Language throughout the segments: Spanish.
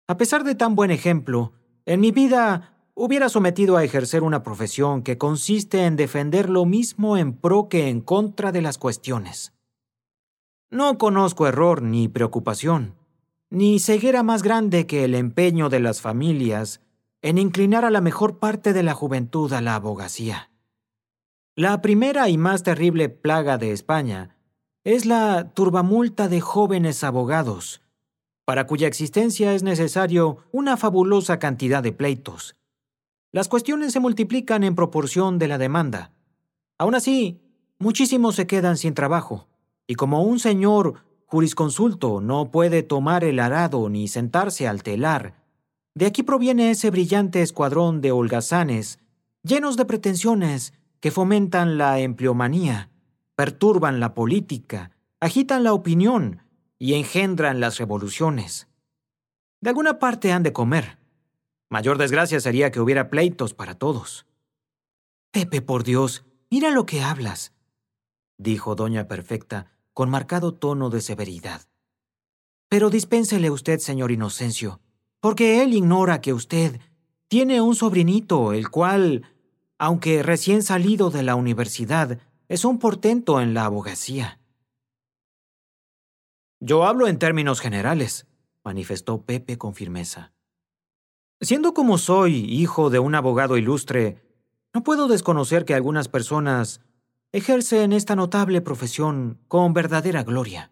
A pesar de tan buen ejemplo, en mi vida hubiera sometido a ejercer una profesión que consiste en defender lo mismo en pro que en contra de las cuestiones. No conozco error ni preocupación, ni ceguera más grande que el empeño de las familias en inclinar a la mejor parte de la juventud a la abogacía. La primera y más terrible plaga de España es la turbamulta de jóvenes abogados, para cuya existencia es necesario una fabulosa cantidad de pleitos. Las cuestiones se multiplican en proporción de la demanda. Aún así, muchísimos se quedan sin trabajo, y como un señor jurisconsulto no puede tomar el arado ni sentarse al telar, de aquí proviene ese brillante escuadrón de holgazanes, llenos de pretensiones que fomentan la empleomanía, perturban la política, agitan la opinión y engendran las revoluciones. De alguna parte han de comer. Mayor desgracia sería que hubiera pleitos para todos. Pepe, por Dios, mira lo que hablas, dijo doña Perfecta con marcado tono de severidad. Pero dispénsele usted, señor Inocencio, porque él ignora que usted tiene un sobrinito, el cual, aunque recién salido de la universidad, es un portento en la abogacía. Yo hablo en términos generales, manifestó Pepe con firmeza. Siendo como soy hijo de un abogado ilustre, no puedo desconocer que algunas personas ejercen esta notable profesión con verdadera gloria.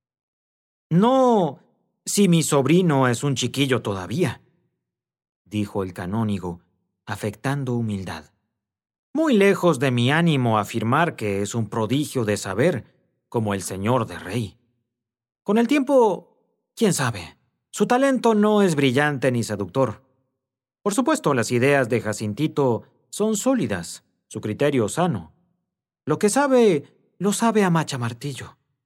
No, si mi sobrino es un chiquillo todavía, dijo el canónigo, afectando humildad. Muy lejos de mi ánimo afirmar que es un prodigio de saber, como el señor de Rey. Con el tiempo, quién sabe, su talento no es brillante ni seductor. Por supuesto, las ideas de Jacintito son sólidas, su criterio sano. Lo que sabe, lo sabe a machamartillo.